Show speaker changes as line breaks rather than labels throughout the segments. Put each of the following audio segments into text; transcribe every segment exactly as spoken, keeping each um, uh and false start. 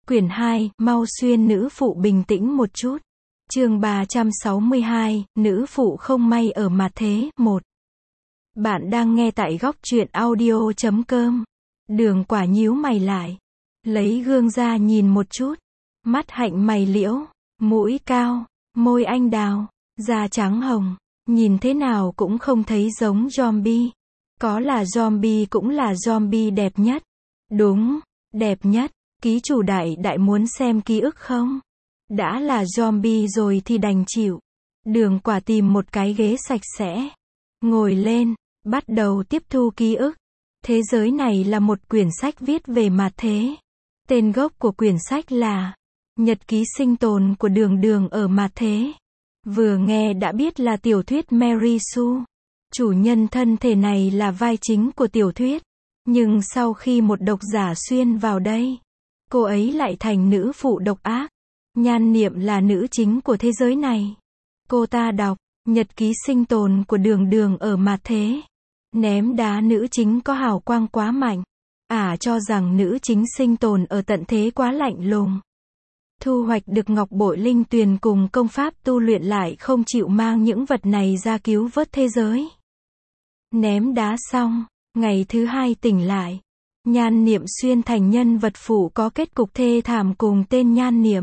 Quyển hai, mau xuyên nữ phụ bình tĩnh một chút. Chương ba trăm sáu mươi hai, nữ phụ không may ở mặt thế, một. Bạn đang nghe tại góc truyện audio chấm com. Đường Quả nhíu mày lại. Lấy gương ra nhìn một chút. Mắt hạnh mày liễu, mũi cao, môi anh đào, da trắng hồng. Nhìn thế nào cũng không thấy giống zombie. Có là zombie cũng là zombie đẹp nhất. Đúng, đẹp nhất. Ký chủ đại đại muốn xem ký ức không? Đã là zombie rồi thì đành chịu. Đường Quả tìm một cái ghế sạch sẽ. Ngồi lên, bắt đầu tiếp thu ký ức. Thế giới này là một quyển sách viết về mặt thế. Tên gốc của quyển sách là Nhật ký sinh tồn của Đường Đường ở mặt thế. Vừa nghe đã biết là tiểu thuyết Mary Sue. Chủ nhân thân thể này là vai chính của tiểu thuyết. Nhưng sau khi một độc giả xuyên vào đây, cô ấy lại thành nữ phụ độc ác. Nhan Niệm là nữ chính của thế giới này. Cô ta đọc Nhật ký sinh tồn của Đường Đường ở mặt thế. Ném đá nữ chính có hào quang quá mạnh. Ả à, cho rằng nữ chính sinh tồn ở tận thế quá lạnh lùng. Thu hoạch được ngọc bội linh tuyền cùng công pháp tu luyện lại không chịu mang những vật này ra cứu vớt thế giới. Ném đá xong, ngày thứ hai tỉnh lại. Nhan Niệm xuyên thành nhân vật phụ có kết cục thê thảm cùng tên Nhan Niệm.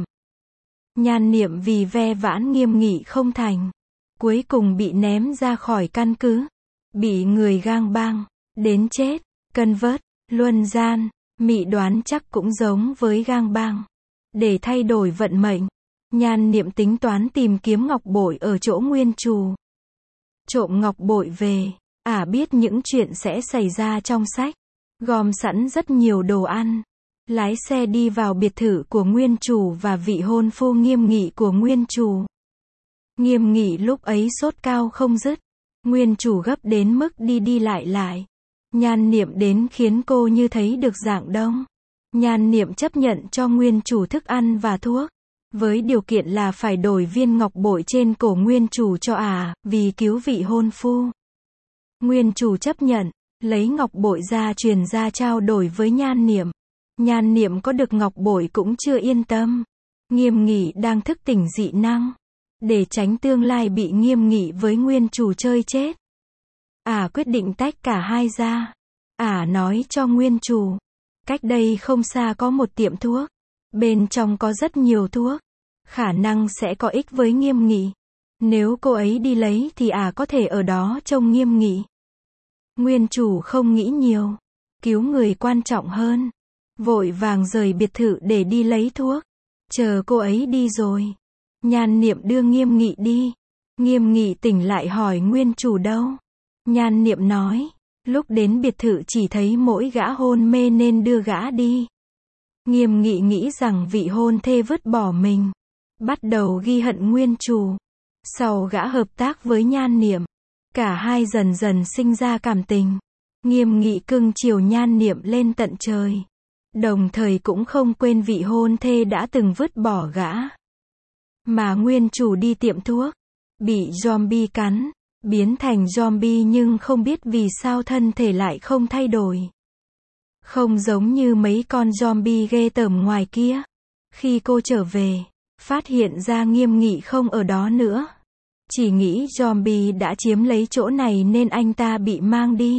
Nhan Niệm vì ve vãn nghiêm nghị không thành. Cuối cùng bị ném ra khỏi căn cứ. Bị người gang bang, đến chết, cân vớt, luân gian, mị đoán chắc cũng giống với gang bang. Để thay đổi vận mệnh, Nhan Niệm tính toán tìm kiếm ngọc bội ở chỗ nguyên chủ. Trộm ngọc bội về, Ả à biết những chuyện sẽ xảy ra trong sách. Gom sẵn rất nhiều đồ ăn. Lái xe đi vào biệt thự của nguyên chủ và vị hôn phu Nghiêm Nghị của nguyên chủ. Nghiêm Nghị lúc ấy sốt cao không dứt. Nguyên chủ gấp đến mức đi đi lại lại. Nhan Niệm đến khiến cô như thấy được dạng đông. Nhan Niệm chấp nhận cho nguyên chủ thức ăn và thuốc. Với điều kiện là phải đổi viên ngọc bội trên cổ nguyên chủ cho Ả, à, vì cứu vị hôn phu. Nguyên chủ chấp nhận, lấy ngọc bội ra truyền ra trao đổi với Nhan Niệm. Nhan Niệm có được ngọc bội cũng chưa yên tâm. Nghiêm Nghị đang thức tỉnh dị năng. Để tránh tương lai bị Nghiêm Nghị với nguyên chủ chơi chết, Ả à, quyết định tách cả hai ra. Ả à, nói cho nguyên chủ. Cách đây không xa có một tiệm thuốc. Bên trong có rất nhiều thuốc. Khả năng sẽ có ích với Nghiêm Nghị. Nếu cô ấy đi lấy thì Ả à, có thể ở đó trông Nghiêm Nghị. Nguyên chủ không nghĩ nhiều. Cứu người quan trọng hơn. Vội vàng rời biệt thự để đi lấy thuốc. Chờ cô ấy đi rồi, Nhan Niệm đưa Nghiêm Nghị đi. Nghiêm Nghị tỉnh lại hỏi nguyên chủ đâu. Nhan Niệm nói, lúc đến biệt thự chỉ thấy mỗi gã hôn mê nên đưa gã đi. Nghiêm Nghị nghĩ rằng vị hôn thê vứt bỏ mình. Bắt đầu ghi hận nguyên chủ. Sau gã hợp tác với Nhan Niệm, cả hai dần dần sinh ra cảm tình. Nghiêm Nghị cưng chiều Nhan Niệm lên tận trời. Đồng thời cũng không quên vị hôn thê đã từng vứt bỏ gã. Mà nguyên chủ đi tiệm thuốc, bị zombie cắn, biến thành zombie nhưng không biết vì sao thân thể lại không thay đổi. Không giống như mấy con zombie ghê tởm ngoài kia. Khi cô trở về, phát hiện ra Nghiêm Nghị không ở đó nữa. Chỉ nghĩ zombie đã chiếm lấy chỗ này nên anh ta bị mang đi.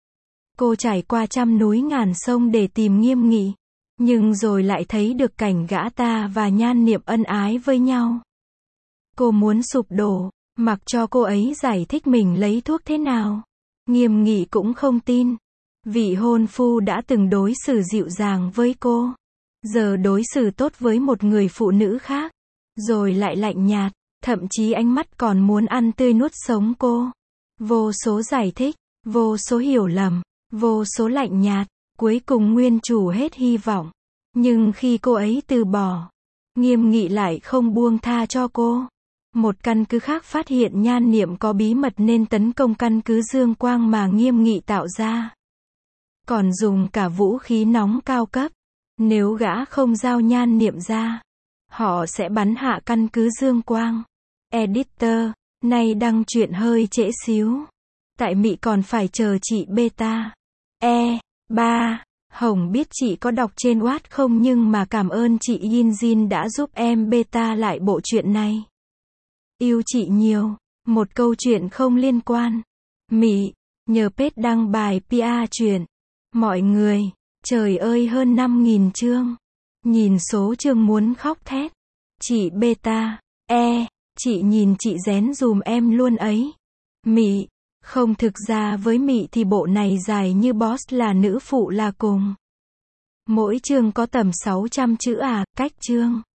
Cô trải qua trăm núi ngàn sông để tìm Nghiêm Nghị. Nhưng rồi lại thấy được cảnh gã ta và Nhan Niệm ân ái với nhau. Cô muốn sụp đổ, mặc cho cô ấy giải thích mình lấy thuốc thế nào. Nghiêm Nghị cũng không tin. Vị hôn phu đã từng đối xử dịu dàng với cô. Giờ đối xử tốt với một người phụ nữ khác. Rồi lại lạnh nhạt, thậm chí ánh mắt còn muốn ăn tươi nuốt sống cô. Vô số giải thích, vô số hiểu lầm, vô số lạnh nhạt. Cuối cùng nguyên chủ hết hy vọng. Nhưng khi cô ấy từ bỏ, Nghiêm Nghị lại không buông tha cho cô. Một căn cứ khác phát hiện Nhan Niệm có bí mật nên tấn công căn cứ Dương Quang mà Nghiêm Nghị tạo ra. Còn dùng cả vũ khí nóng cao cấp. Nếu gã không giao Nhan Niệm ra, họ sẽ bắn hạ căn cứ Dương Quang. Editor, nay đăng truyện hơi trễ xíu. Tại Mị còn phải chờ chị beta. E, ba. Hồng biết chị có đọc trên Wattpad không nhưng mà cảm ơn chị Yin Jin đã giúp em beta lại bộ truyện này. Yêu chị nhiều. Một câu chuyện không liên quan. Mị, nhờ page đăng bài pê e truyện. Mọi người, trời ơi hơn năm nghìn chương. Nhìn số chương muốn khóc thét. Chị beta, e, chị nhìn chị rén dùm em luôn ấy. Mị, không thực ra với Mị thì bộ này dài như Boss là nữ phụ là cùng. Mỗi chương có tầm sáu trăm chữ à, cách chương.